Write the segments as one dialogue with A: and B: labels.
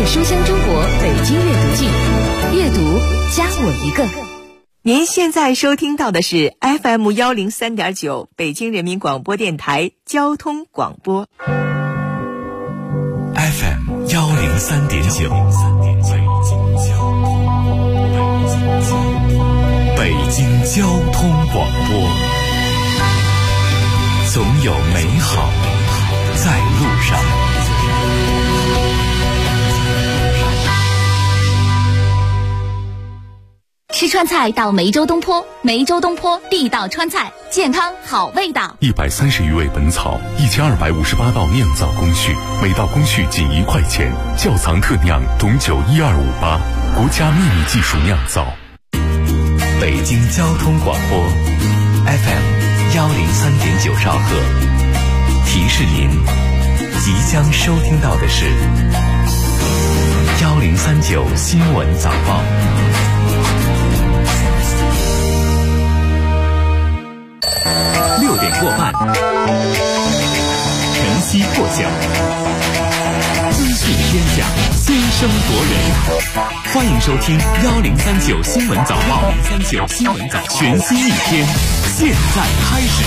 A: 书香中国北京阅读季，阅读加我一个。
B: 您现在收听到的是 FM103.9 北京人民广播电台交通广播。
C: FM103.9 北京交通广播，总有美好在路上。
A: 吃川菜到梅州东坡，梅州东坡地道川菜，健康好味道。
C: 130余味本草，1258道酿造工序，每道工序仅1块钱。窖藏特酿董酒12588，国家秘密技术酿造。北京交通广播 FM103.9 兆赫，提示您即将收听到的是1039新闻早报。6点过半，晨曦破晓，资讯天下，先声夺人。欢迎收听1039新闻早报，1039新闻早报，全新一天，现在开始。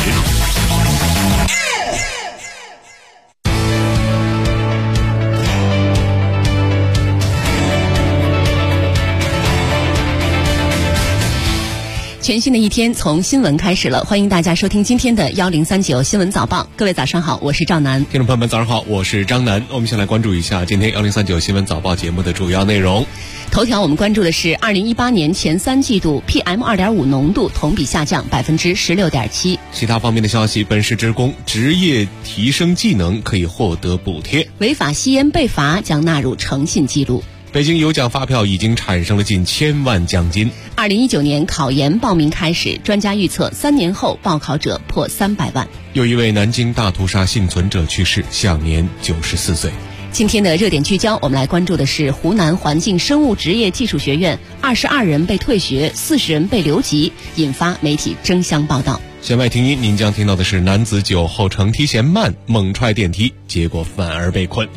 D: 全新的一天从新闻开始了，欢迎大家收听今天的1039新闻早报。各位早上好，我是赵楠。
E: 听众朋友们早上好，我是张楠。我们先来关注一下今天1039新闻早报节目的主要内容。
D: 头条我们关注的是2018年前3季度 PM2.5 浓度同比下降 16.7%。
E: 其他方面的消息，本市职工职业提升技能可以获得补贴。
D: 违法吸烟被罚将纳入诚信记录。
E: 北京有奖发票已经产生了近1000万奖金。
D: 2019年考研报名开始，专家预测3年后报考者破300万。
E: 有一位南京大屠杀幸存者去世，享年94岁。
D: 今天的热点聚焦，我们来关注的是湖南环境生物职业技术学院22人被退学，40人被留级，引发媒体争相报道。
E: 弦外听音，您将听到的是男子酒后乘梯嫌慢，猛踹电梯，结果反而被困。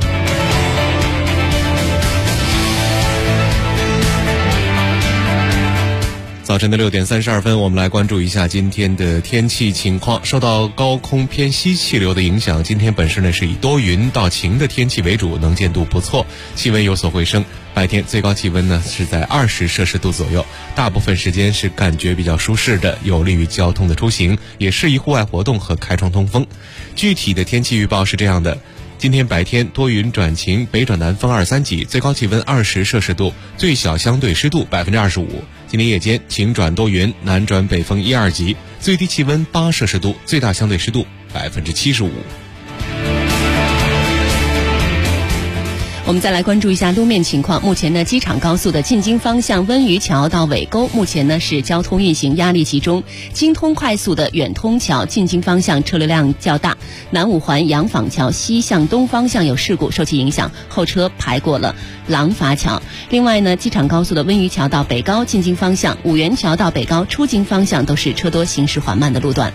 E: 早晨的6点32分，我们来关注一下今天的天气情况。受到高空偏西气流的影响，今天本市呢是以多云到晴的天气为主，能见度不错，气温有所回升。白天最高气温呢是在20摄氏度左右，大部分时间是感觉比较舒适的，有利于交通的出行，也适宜户外活动和开窗通风。具体的天气预报是这样的。今天白天多云转晴，北转南风2、3级，最高气温20摄氏度，最小相对湿度25%。今天夜间晴转多云，南转北风1、2级，最低气温8摄氏度，最大相对湿度75%。
D: 我们再来关注一下路面情况。目前呢，机场高速的进京方向温榆桥到尾沟，目前呢是交通运行压力集中。京通快速的远通桥进京方向车流量较大。南五环洋坊桥西向东方向有事故，受其影响，后车排过了廊坊桥。另外呢，机场高速的温榆桥到北高进京方向，五原桥到北高出京方向都是车多行驶缓慢的路段。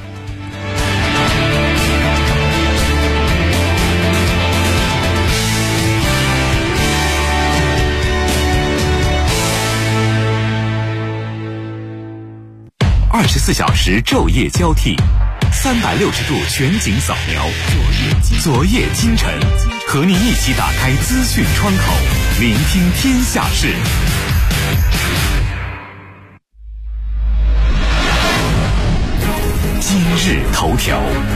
C: 24小时昼夜交替，360度全景扫描，昨夜今晨，和您一起打开资讯窗口，聆听天下事。今日头条。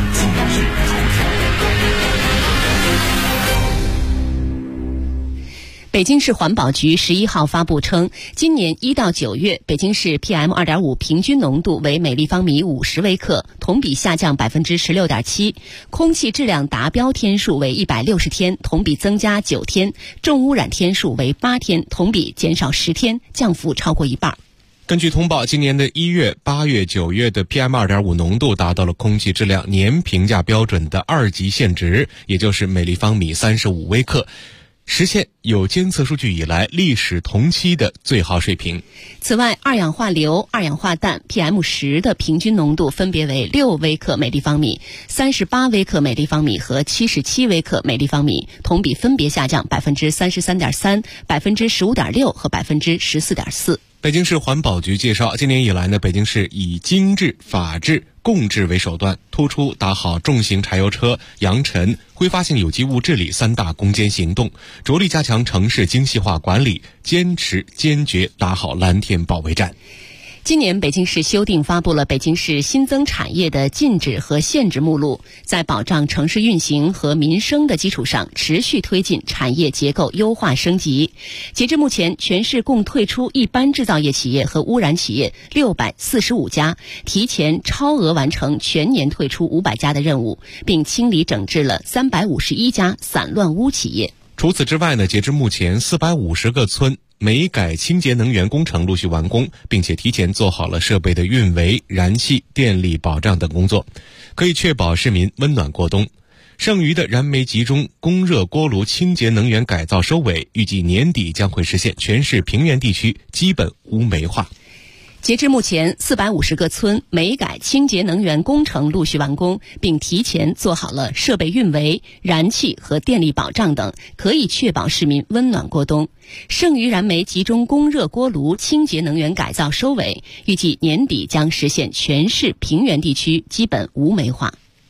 D: 北京市环保局11号发布称，今年1到9月，北京市 PM2.5 平均浓度为每立方米50微克，同比下降 16.7%， 空气质量达标天数为160天，同比增加9天，重污染天数为8天，同比减少10天，降幅超过一半。
E: 根据通报，今年的1月、8月、9月的 PM2.5 浓度达到了空气质量年评价标准的2级限值，也就是每立方米35微克。 实现有监测数据以来历史同期的最好水平。
D: 此外，二氧化硫、二氧化氮 PM10 的平均浓度分别为6微克每立方米、38微克每立方米和77微克每立方米，同比分别下降 33.3%、15.6% 和 14.4%。
E: 北京市环保局介绍，今年以来呢，北京市以精致、法治、共治为手段，突出打好重型柴油车、扬尘、挥发性有机物治理3大攻坚行动，着力加强城市精细化管理，坚持坚决打好蓝天保卫战。
D: 今年北京市修订发布了北京市新增产业的禁止和限制目录，在保障城市运行和民生的基础上，持续推进产业结构优化升级。截至目前，全市共退出一般制造业企业和污染企业645家，提前超额完成全年退出500家的任务，并清理整治了351家散乱污企业。
E: 除此之外呢，截至目前450个村煤改清洁能源工程陆续完工，并且提前做好了设备的运维、燃气、电力保障等工作，可以确保市民温暖过冬。剩余的燃煤集中供热锅炉清洁能源改造收尾，预计年底将会实现全市平原地区基本无煤化。
D: 截至目前，450个村煤改清洁能源工程陆续完工，并提前做好了设备运维、燃气和电力保障等，可以确保市民温暖过冬。剩余燃煤集中供热锅炉清洁能源改造收尾，预计年底将实现全市平原地区基本无煤化。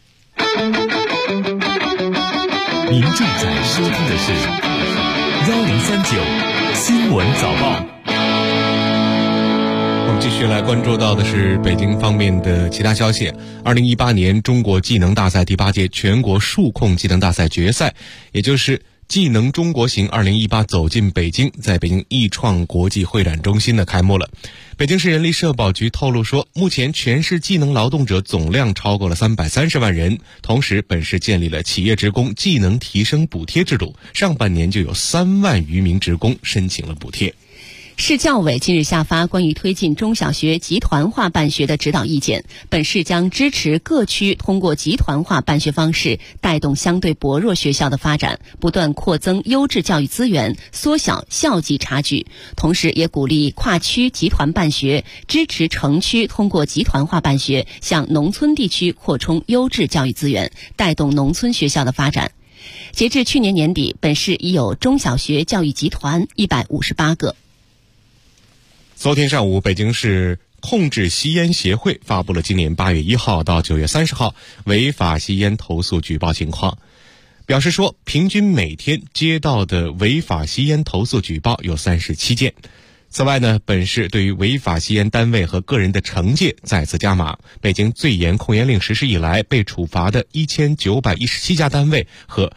C: 您正在收听的是1039新闻早报。
E: 我们继续来关注到的是北京方面的其他消息。2018年中国技能大赛第8届全国数控技能大赛决赛，也就是技能中国行2018走进北京，在北京易创国际会展中心的开幕了。北京市人力社保局透露说，目前全市技能劳动者总量超过了330万人，同时本市建立了企业职工技能提升补贴制度，上半年就有3万余名职工申请了补贴。
D: 市教委近日下发关于推进中小学集团化办学的指导意见，本市将支持各区通过集团化办学方式带动相对薄弱学校的发展，不断扩增优质教育资源，缩小校际差距，同时也鼓励跨区集团办学，支持城区通过集团化办学向农村地区扩充优质教育资源，带动农村学校的发展。截至去年年底，本市已有中小学教育集团158个。
E: 昨天上午，北京市控制吸烟协会发布了今年8月1号到9月30号违法吸烟投诉举报情况，表示说，平均每天接到的违法吸烟投诉举报有37件。此外呢，本市对于违法吸烟单位和个人的惩戒再次加码，北京最严控烟令实施以来被处罚的1917家单位和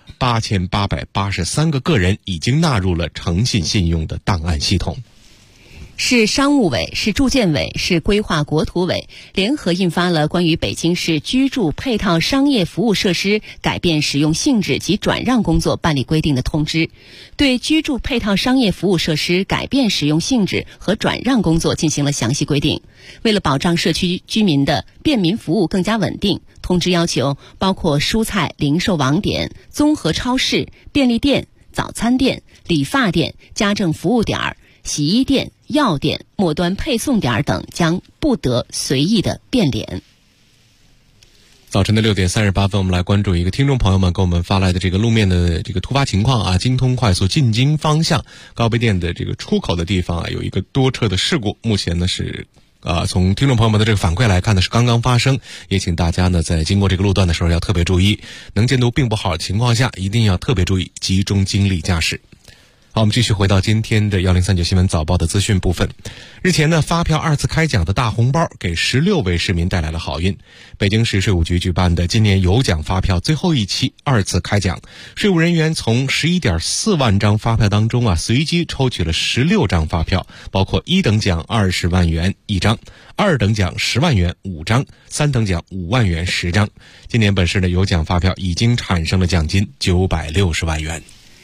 E: 8883个个人已经纳入了诚信信用的档案系统。
D: 市商务委、市住建委、市规划国土委联合印发了关于北京市居住配套商业服务设施改变使用性质及转让工作办理规定的通知，对居住配套商业服务设施改变使用性质和转让工作进行了详细规定。为了保障社区居民的便民服务更加稳定，通知要求包括蔬菜零售网点、综合超市、便利店、早餐店、理发店、家政服务点、洗衣店、药店、末端配送点等将不得随意的变脸。
E: 早晨的6点38分，我们来关注一个听众朋友们给我们发来的这个路面的这个突发情况啊，京通快速进京方向高碑店的这个出口的地方啊，有一个多车的事故，目前呢是从听众朋友们的这个反馈来看呢，是刚刚发生，也请大家呢在经过这个路段的时候要特别注意，能见度并不好的情况下，一定要特别注意，集中精力驾驶。好，我们继续回到今天的1039新闻早报的资讯部分。日前呢，发票2次开奖的大红包给16位市民带来了好运。北京市税务局举办的今年有奖发票最后一期2次开奖，税务人员从11.4万张发票当中随机抽取了16张发票，包括1等奖20万元1张，2等奖10万元5张，3等奖5万元10张。今年本市的有奖发票已经产生了奖金960万元。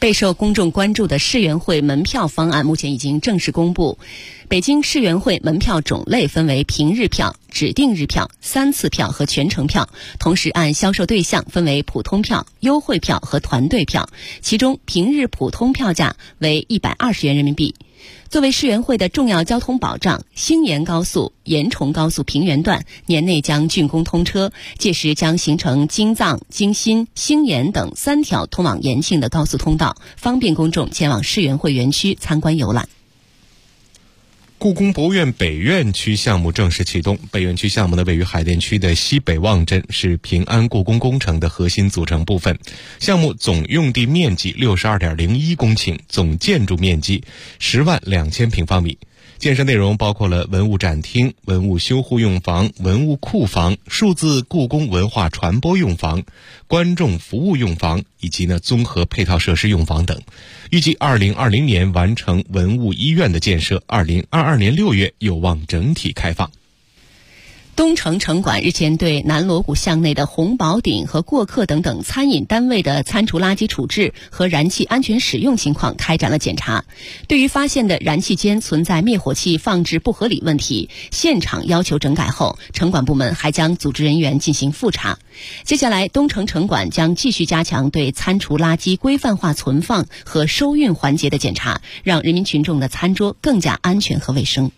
D: 备受公众关注的世园会门票方案目前已经正式公布。北京世园会门票种类分为平日票、指定日票、3次票和全程票，同时按销售对象分为普通票、优惠票和团队票，其中平日普通票价为120元人民币。作为世园会的重要交通保障，兴延高速、延崇高速平原段年内将竣工通车，届时将形成京藏、京新、兴延等3条通往延庆的高速通道，方便公众前往世园会园区参观游览。
E: 故宫博物院北院区项目正式启动。北院区项目呢，位于海淀区的西北望镇，是平安故宫工程的核心组成部分。项目总用地面积 62.01 公顷，总建筑面积10万2000平方米。建设内容包括了文物展厅、文物修护用房、文物库房、数字故宫文化传播用房、观众服务用房以及综合配套设施用房等。预计2020年完成文物医院的建设，2022年6月有望整体开放。
D: 东城城管日前对南锣鼓巷内的红宝鼎和过客等餐饮单位的餐厨垃圾处置和燃气安全使用情况开展了检查。对于发现的燃气间存在灭火器放置不合理问题，现场要求整改后，城管部门还将组织人员进行复查。接下来，东城城管将继续加强对餐厨垃圾规范化存放和收运环节的检查，让人民群众的餐桌更加安全和卫生。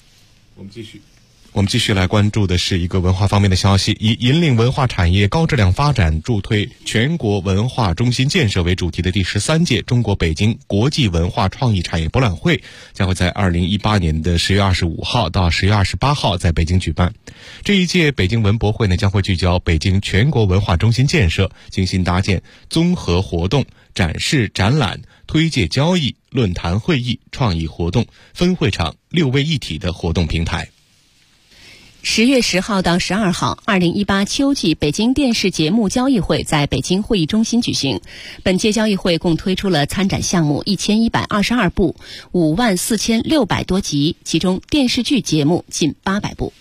E: 我们继续来关注的是一个文化方面的消息，以引领文化产业高质量发展，助推全国文化中心建设为主题的第13届中国北京国际文化创意产业博览会将会在2018年的10月25号到10月28号在北京举办。这一届北京文博会呢，将会聚焦北京全国文化中心建设，精心搭建综合活动、展示、展览、推介交易、论坛会议、创意活动、分会场6位一体的活动平台。
D: 10月10号到12号，2018秋季北京电视节目交易会在北京会议中心举行。本届交易会共推出了参展项目1122部，54600多集，其中电视剧节目近800部。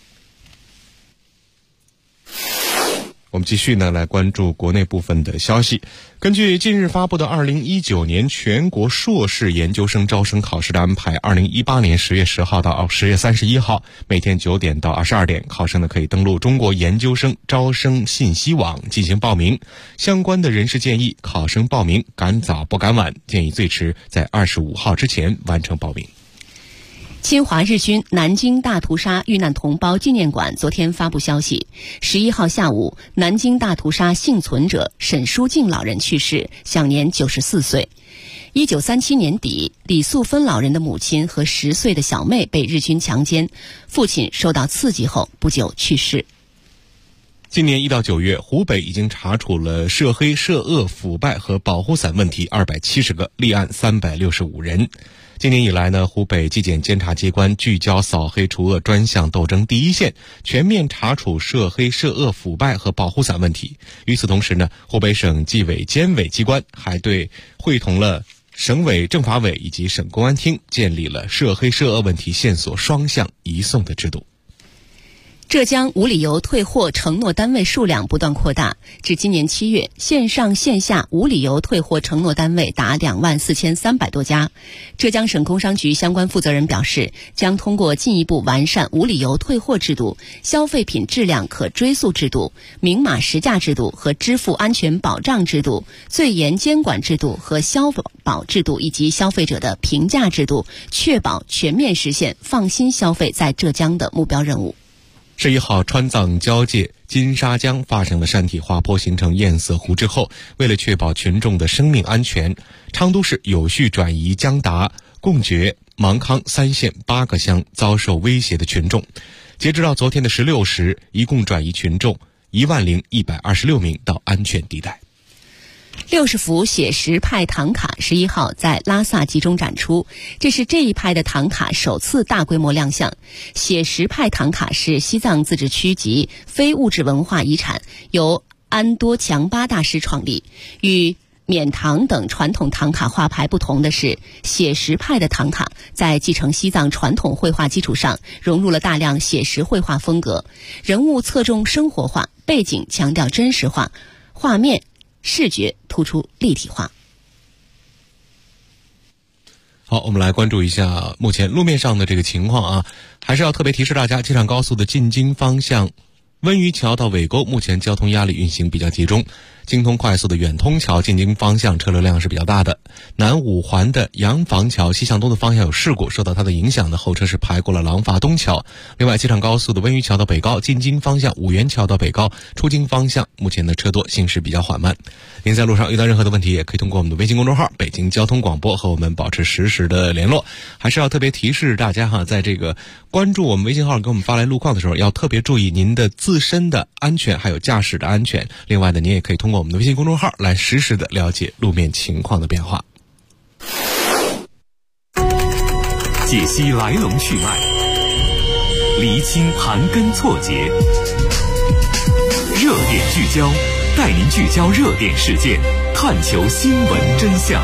E: 我们继续来关注国内部分的消息。根据近日发布的2019年全国硕士研究生招生考试的安排，2018年10月10号到10月31号，每天9点到22点，考生可以登录中国研究生招生信息网进行报名。相关的人士建议考生报名赶早不赶晚，建议最迟在25号之前完成报名。
D: 侵华日军南京大屠杀遇难同胞纪念馆昨天发布消息，11号下午，南京大屠杀幸存者沈书静老人去世，享年94岁。1937年底，李素芬老人的母亲和10岁的小妹被日军强奸，父亲受到刺激后不久去世。
E: 今年1到9月，湖北已经查处了涉黑涉恶腐败和保护伞问题270个，立案365人。今年以来湖北纪检监察机关聚焦扫黑除恶专项斗争第一线，全面查处涉黑涉恶腐败和保护伞问题。与此同时湖北省纪委监委机关还会同了省委政法委以及省公安厅，建立了涉黑涉恶问题线索双向移送的制度。
D: 浙江无理由退货承诺单位数量不断扩大，至今年7月，线上线下无理由退货承诺单位达24300多家。浙江省工商局相关负责人表示，将通过进一步完善无理由退货制度、消费品质量可追溯制度、明码实价制度和支付安全保障制度、最严监管制度和消保制度以及消费者的评价制度，确保全面实现放心消费在浙江的目标任务。
E: 11号，川藏交界金沙江发生了山体滑坡，形成堰塞湖之后，为了确保群众的生命安全，昌都市有序转移江达、贡觉、芒康3县8个乡遭受威胁的群众。截止到昨天的16时，一共转移群众10126名到安全地带。
D: 60幅写实派唐卡11号在拉萨集中展出，这是这一派的唐卡首次大规模亮相。写实派唐卡是西藏自治区级非物质文化遗产，由安多强巴大师创立。与缅唐等传统唐卡画派不同的是，写实派的唐卡在继承西藏传统绘画基础上，融入了大量写实绘画风格，人物侧重生活化，背景强调真实化，画面视觉突出立体化。
E: 好，我们来关注一下目前路面上的这个情况啊，还是要特别提示大家，机场高速的进京方向温榆桥到尾沟目前交通压力运行比较集中，京通快速的远通桥进京方向车流量是比较大的，南五环的洋房桥西向东的方向有事故，受到它的影响呢，后车是排过了廊坊东桥。另外，机场高速的温榆桥到北高进京方向五原桥到北高出京方向目前的车多，行驶比较缓慢。您在路上遇到任何的问题，也可以通过我们的微信公众号北京交通广播和我们保持实时的联络。还是要特别提示大家哈，在这个关注我们微信号给我们发来路况的时候，要特别注意您的自身的安全还有驾驶的安全。另外呢，您也可以通过我们的微信公众号来实时的了解路面情况的变化，
C: 解析来龙去脉，厘清盘根错节，热点聚焦，带您聚焦热点事件，探求新闻真相。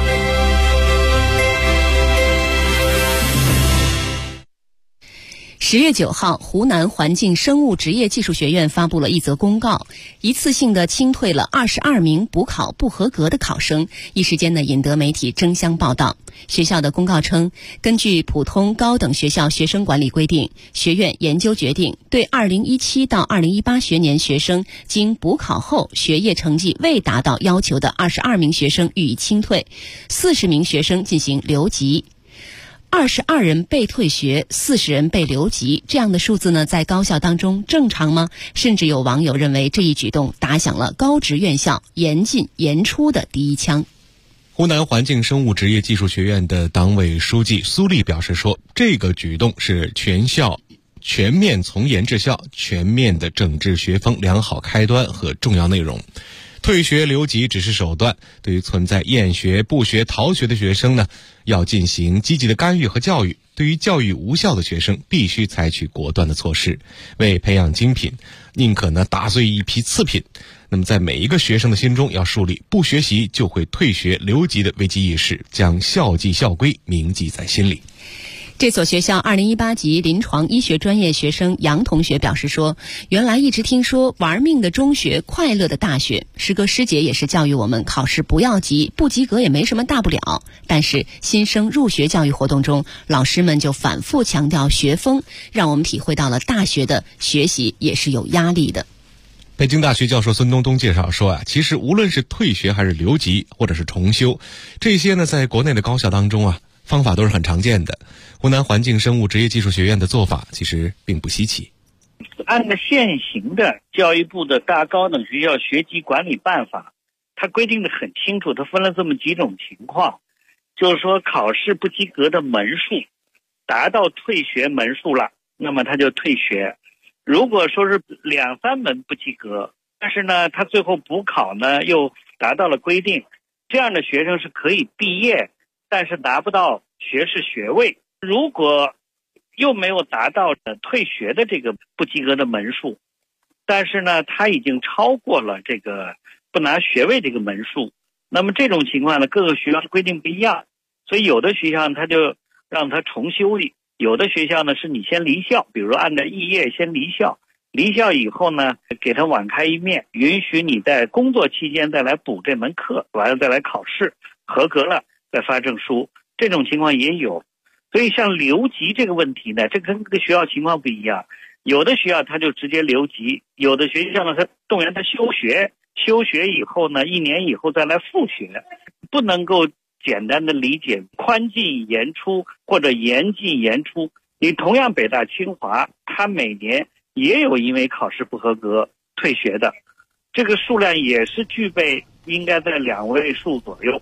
D: 10月9号，湖南环境生物职业技术学院发布了一则公告，一次性的清退了22名补考不合格的考生，一时间呢引得媒体争相报道。学校的公告称，根据普通高等学校学生管理规定，学院研究决定对2017到2018学年学生经补考后学业成绩未达到要求的22名学生予以清退，40名学生进行留级。22人被退学，40人被留级，这样的数字呢，在高校当中正常吗？甚至有网友认为这一举动打响了高职院校严进严出的第一枪。
E: 湖南环境生物职业技术学院的党委书记苏丽表示说，这个举动是全校全面从严治校、全面的整治学风良好开端和重要内容。退学留级只是手段，对于存在厌学、不学、逃学的学生呢，要进行积极的干预和教育。对于教育无效的学生，必须采取果断的措施，为培养精品，宁可呢打碎一批次品。那么在每一个学生的心中，要树立不学习就会退学留级的危机意识，将校纪校规铭记在心里。
D: 这所学校2018级临床医学专业学生杨同学表示说，原来一直听说玩命的中学，快乐的大学，师哥师姐也是教育我们考试不要急，不及格也没什么大不了。但是新生入学教育活动中，老师们就反复强调学风，让我们体会到了大学的学习也是有压力的。
E: 北京大学教授孙东东介绍说啊，其实无论是退学还是留级或者是重修，这些呢在国内的高校当中啊，方法都是很常见的。湖南环境生物职业技术学院的做法其实并不稀奇。
F: 按照现行的教育部的大高等学校学籍管理办法，它规定的很清楚，它分了这么几种情况，就是说考试不及格的门数达到退学门数了，那么他就退学。如果说是2-3门不及格，但是呢他最后补考呢又达到了规定，这样的学生是可以毕业，但是达不到学士学位。如果又没有达到退学的这个不及格的门数，但是呢他已经超过了这个不拿学位这个门数，那么这种情况呢各个学校规定不一样，所以有的学校他就让他重修，有的学校呢是你先离校，比如说按照肄业先离校，离校以后呢给他网开一面，允许你在工作期间再来补这门课，完了再来考试，合格了再发证书，这种情况也有。所以像留级这个问题呢，这跟各个学校情况不一样，有的学校他就直接留级，有的学校呢他动员他休学，休学以后呢1年以后再来复学，不能够简单的理解宽进严出或者严进严出。你同样北大清华，他每年也有因为考试不合格退学的，这个数量也是具备应该在2位数左右。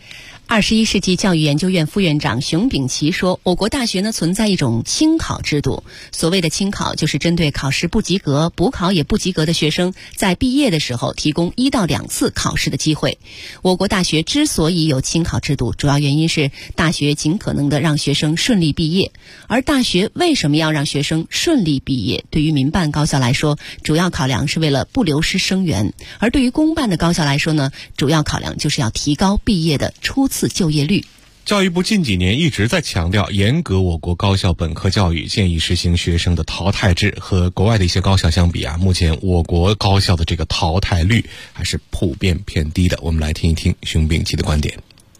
D: 21世纪教育研究院副院长熊丙奇说，我国大学呢存在一种清考制度，所谓的清考就是针对考试不及格、补考也不及格的学生，在毕业的时候提供1到2次考试的机会。我国大学之所以有清考制度，主要原因是大学尽可能的让学生顺利毕业。而大学为什么要让学生顺利毕业？对于民办高校来说，主要考量是为了不流失生源；而对于公办的高校来说呢，主要考量就是要提高毕业的初次就业率。
E: 教育部近几年一直在强调严格我国高校本科教育，建议实行学生的淘汰制。和国外的一些高校相比啊，目前我国高校的这个淘汰率还是普遍偏低的。我们来听一听熊丙奇的观点。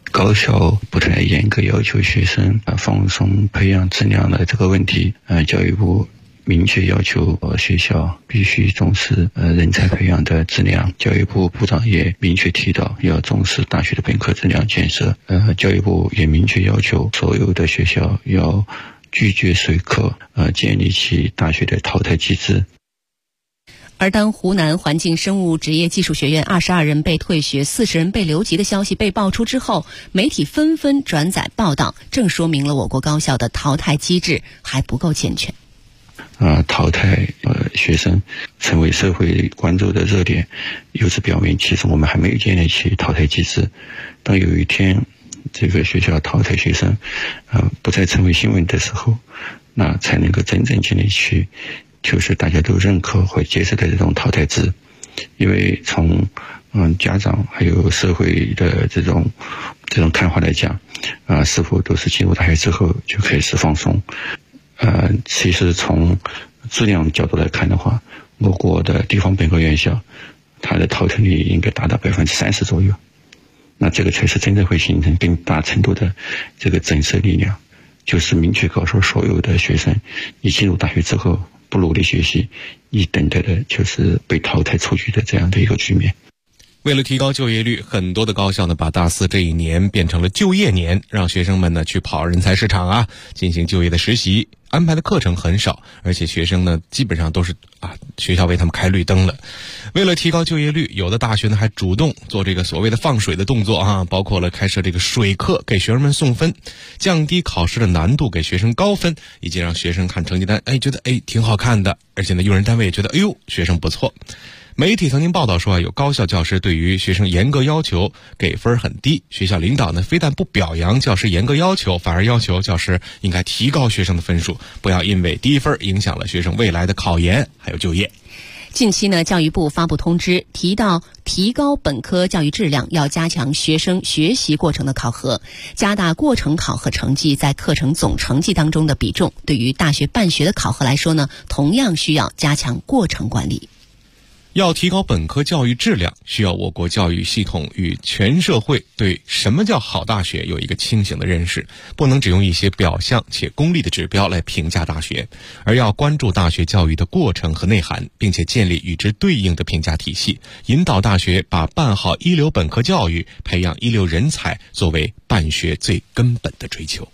G: 高校不太严格要求学生放松培养质量的这个问题，教育部明确要求学校必须重视人才培养的质量。教育部部长也明确提到要重视大学的本科质量建设。教育部也明确要求所有的学校要拒绝随课，建立起大学的淘汰机制。
D: 而当湖南环境生物职业技术学院22人被退学、40人被留级的消息被爆出之后，媒体纷纷转载报道，正说明了我国高校的淘汰机制还不够健全。
G: 淘汰学生成为社会关注的热点，由此表明其实我们还没有建立起淘汰机制。当有一天这个学校淘汰学生不再成为新闻的时候，那才能够真正建立起就是大家都认可或接受的这种淘汰制。因为从家长还有社会的这种看法来讲，是否都是进入大学之后就开始放松？其实从质量角度来看的话，我国的地方本科院校它的淘汰率应该达到30%左右，那这个才是真正会形成更大程度的这个震慑力量，就是明确告诉所有的学生，你进入大学之后不努力学习，你等待的就是被淘汰出局的这样的一个局面。
E: 为了提高就业率，很多的高校呢把大四这一年变成了就业年，让学生们呢去跑人才市场进行就业的实习，安排的课程很少，而且学生呢基本上都是学校为他们开绿灯了。为了提高就业率，有的大学呢还主动做这个所谓的放水的动作包括了开设这个水课给学生们送分，降低考试的难度给学生高分，以及让学生看成绩单觉得挺好看的，而且呢用人单位也觉得学生不错。媒体曾经报道说有高校教师对于学生严格要求，给分很低，学校领导呢非但不表扬教师严格要求，反而要求教师应该提高学生的分数，不要因为低分影响了学生未来的考研还有就业。
D: 近期呢，教育部发布通知，提到提高本科教育质量，要加强学生学习过程的考核，加大过程考核成绩在课程总成绩当中的比重。对于大学办学的考核来说呢，同样需要加强过程管理。
E: 要提高本科教育质量，需要我国教育系统与全社会对什么叫好大学有一个清醒的认识，不能只用一些表象且功利的指标来评价大学，而要关注大学教育的过程和内涵，并且建立与之对应的评价体系，引导大学把办好一流本科教育、培养一流人才作为办学最根本的追求。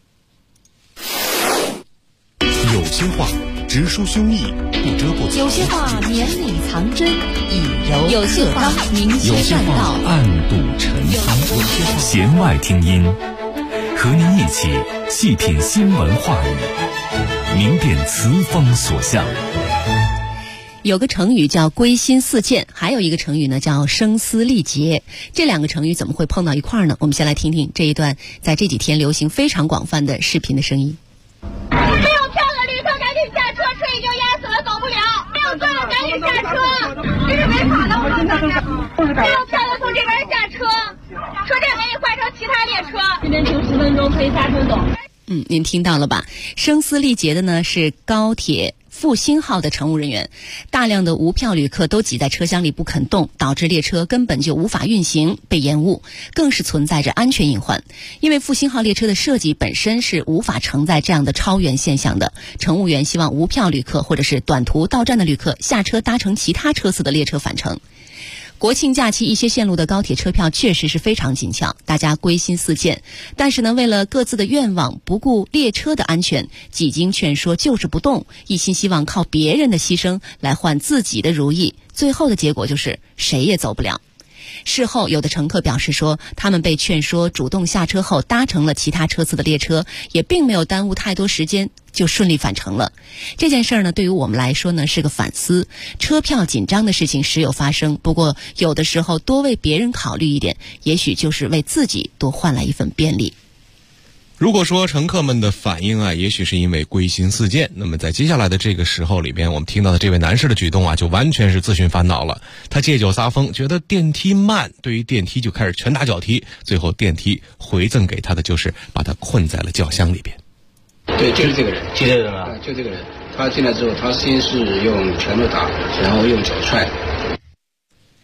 C: 有些话直抒胸臆，不遮不
A: 有些话绵里藏针，以柔
B: 有些话明
C: 有些话暗度陈仓，弦外听音，和您一起细品新闻话语，明辨词风所向。
D: 有个成语叫归心似箭，还有一个成语呢叫声嘶力竭。这两个成语怎么会碰到一块儿呢？我们先来听听这一段在这几天流行非常广泛的视频的声音。
H: 没有票的旅客赶紧下车，车已经压死了，走不了。没有座的赶紧下车，这是违法的，我们没有票的从这边下车，车站给你换成其他列车，这边停10分钟可以下车走。
D: 您听到了吧？声嘶力竭的呢是高铁复兴号的乘务人员，大量的无票旅客都挤在车厢里不肯动，导致列车根本就无法运行，被延误，更是存在着安全隐患。因为复兴号列车的设计本身是无法承载这样的超员现象的，乘务员希望无票旅客或者是短途到站的旅客下车搭乘其他车次的列车返程。国庆假期一些线路的高铁车票确实是非常紧俏，大家归心似箭，但是呢，为了各自的愿望，不顾列车的安全，几经劝说就是不动，一心希望靠别人的牺牲来换自己的如意，最后的结果就是谁也走不了。事后有的乘客表示说，他们被劝说主动下车后搭乘了其他车次的列车，也并没有耽误太多时间，就顺利返程了。这件事呢，对于我们来说呢是个反思。车票紧张的事情时有发生，不过有的时候多为别人考虑一点，也许就是为自己多换来一份便利。
E: 如果说乘客们的反应也许是因为归心似箭，那么在接下来的这个时候里边，我们听到的这位男士的举动就完全是自寻烦恼了。他借酒撒疯，觉得电梯慢，对于电梯就开始拳打脚踢，最后电梯回赠给他的就是把他困在了轿厢里边。
I: 对，就是这个人，就这个人啊，就这个人。他进来之后，他先是用拳头打，然后用脚踹。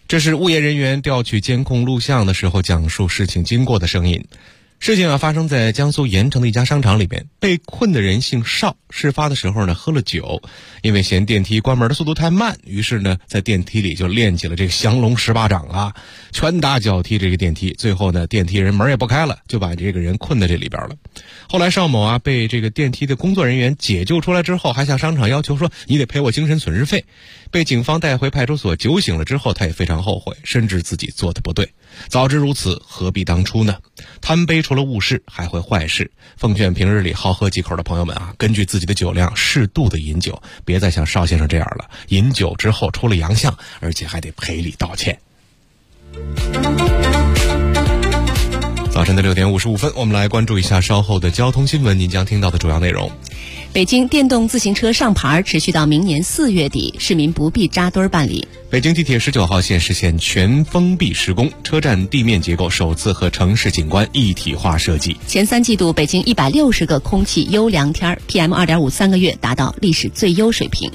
E: 这是物业人员调取监控录像的时候讲述事情经过的声音。事情发生在江苏盐城的一家商场里边，被困的人姓邵，事发的时候呢喝了酒，因为嫌电梯关门的速度太慢，于是呢在电梯里就练起了这个降龙18掌啊，拳打脚踢这个电梯，最后呢电梯人门也不开了，就把这个人困在这里边了。后来邵某啊被这个电梯的工作人员解救出来之后，还向商场要求说你得赔我精神损失费，被警方带回派出所酒醒了之后，他也非常后悔，深知自己做的不对，早知如此何必当初呢？贪杯除了误事还会坏事，奉劝平日里好喝几口的朋友们啊，根据自己的酒量适度的饮酒，别再像邵先生这样了，饮酒之后出了洋相，而且还得赔礼道歉。早晨的6点55分，我们来关注一下稍后的交通新闻，您将听到的主要内容。
D: 北京电动自行车上牌持续到明年4月底，市民不必扎堆办理。
E: 北京地铁19号线实现全封闭施工，车站地面结构首次和城市景观一体化设计。
D: 前3季度，北京160个空气优良天 ，PM2.5 3个月达到历史最优水平。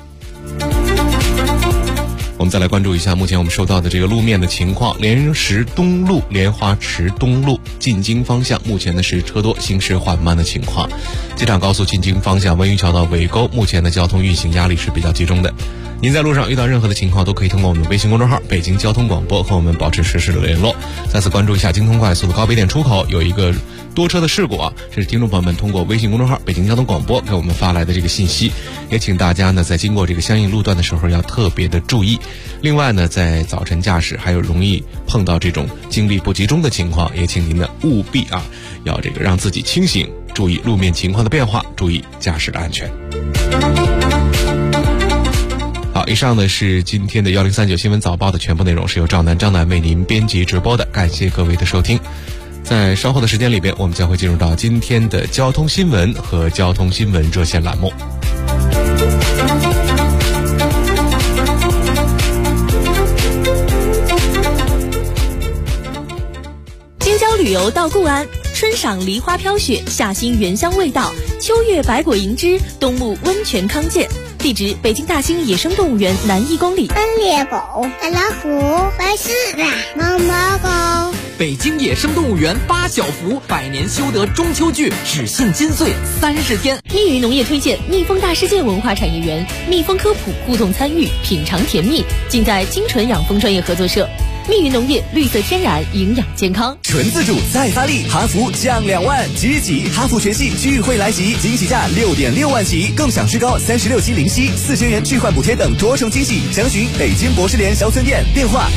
E: 我们再来关注一下目前我们收到的这个路面的情况。莲石东路、莲花池东路进京方向目前呢是车多行驶缓慢的情况。机场高速进京方向文榆桥到尾沟目前的交通运行压力是比较集中的。您在路上遇到任何的情况，都可以通过我们的微信公众号北京交通广播和我们保持实时的联络。再次关注一下京通快速的高碑店出口有一个多车的事故啊，这是听众朋友们通过微信公众号北京交通广播给我们发来的这个信息，也请大家呢在经过这个相应路段的时候要特别的注意。另外呢，在早晨驾驶还有容易碰到这种精力不集中的情况，也请您呢务必啊要这个让自己清醒，注意路面情况的变化，注意驾驶的安全。好，以上呢是今天的1039新闻早报的全部内容，是由张楠为您编辑直播的，感谢各位的收听。在稍后的时间里边，我们将会进入到今天的交通新闻和交通新闻热线栏目。
J: 京郊旅游到固安，春赏梨花飘雪，夏欣原香味道，秋月百果盈枝，冬沐温泉康健。地址：北京大兴野生动物园南1公里。
K: 猎狗、大老虎、白狮子、毛毛狗。
L: 北京野生动物园8小福，100年修得中秋剧，只信金穗30天。
J: 密云农业推荐蜜蜂大世界文化产业园，蜜蜂科普互动参与，品尝甜蜜，尽在精纯养蜂专业合作社。密云农业，绿色天然，营养健康。
M: 纯自主再发力，哈弗降2万，即起哈弗全系聚会来袭，惊喜价6.6万起，更享最高36期零息，4000元置换补贴等多重惊喜。详询北京博士联小村店，电话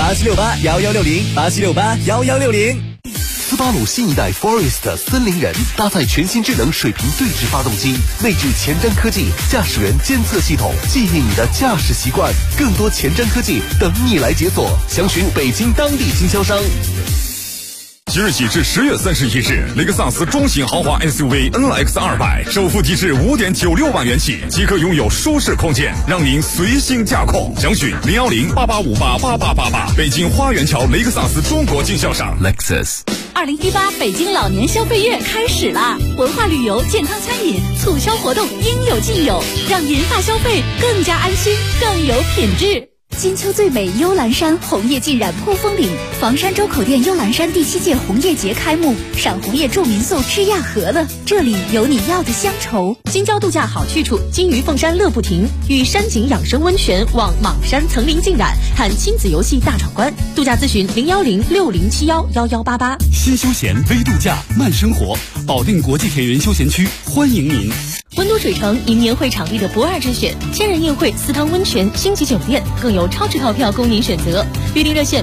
M: 87681160，87681160。
N: 斯巴鲁新一代 Forest 森林人搭载全新智能水平对置发动机，内置前瞻科技驾驶员监测系统，记忆你的驾驶习惯，更多前瞻科技等你来解锁。详询北京当地经销商。
O: 即日起至10月31日，雷克萨斯中型豪华 SUV NX200首付提至5.96万元起，即可拥有舒适空间，让您随心驾控。详询01088588888，北京花园桥雷克萨斯中国经销商 Lexus。
J: 2018北京老年消费月开始啦！文化旅游、健康餐饮促销活动应有尽有，让银发消费更加安心，更有品质。
A: 金秋最美幽兰山，红叶浸染扑风岭。房山周口店幽兰山第7届红叶节开幕，赏红叶住民宿吃亚盒了，这里有你要的乡愁。
J: 京郊度假好去处，金鱼凤山乐不停，与山景养生温泉望莽山层林尽染，看亲子游戏大闯关。度假咨询01060711188。
P: 新休闲微度假慢生活，保定国际田园休闲区欢迎您。
J: 温都水城迎年会场地的不二之选，千人宴会、私汤温泉、星级酒店，更有超值套票供您选择。预订热线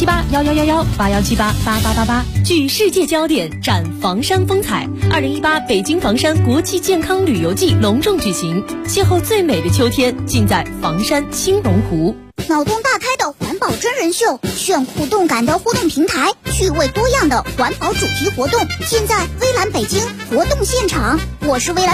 J: 81781111，81788888。聚世界焦点，展房山风采。2018北京房山国际健康旅游季隆重举行，邂逅最美的秋天，尽在房山青龙湖。
K: 脑洞大开的环保真人秀，炫酷动感的互动平台，趣味多样的环保主题活动，尽在微蓝北京活动现场。我是微蓝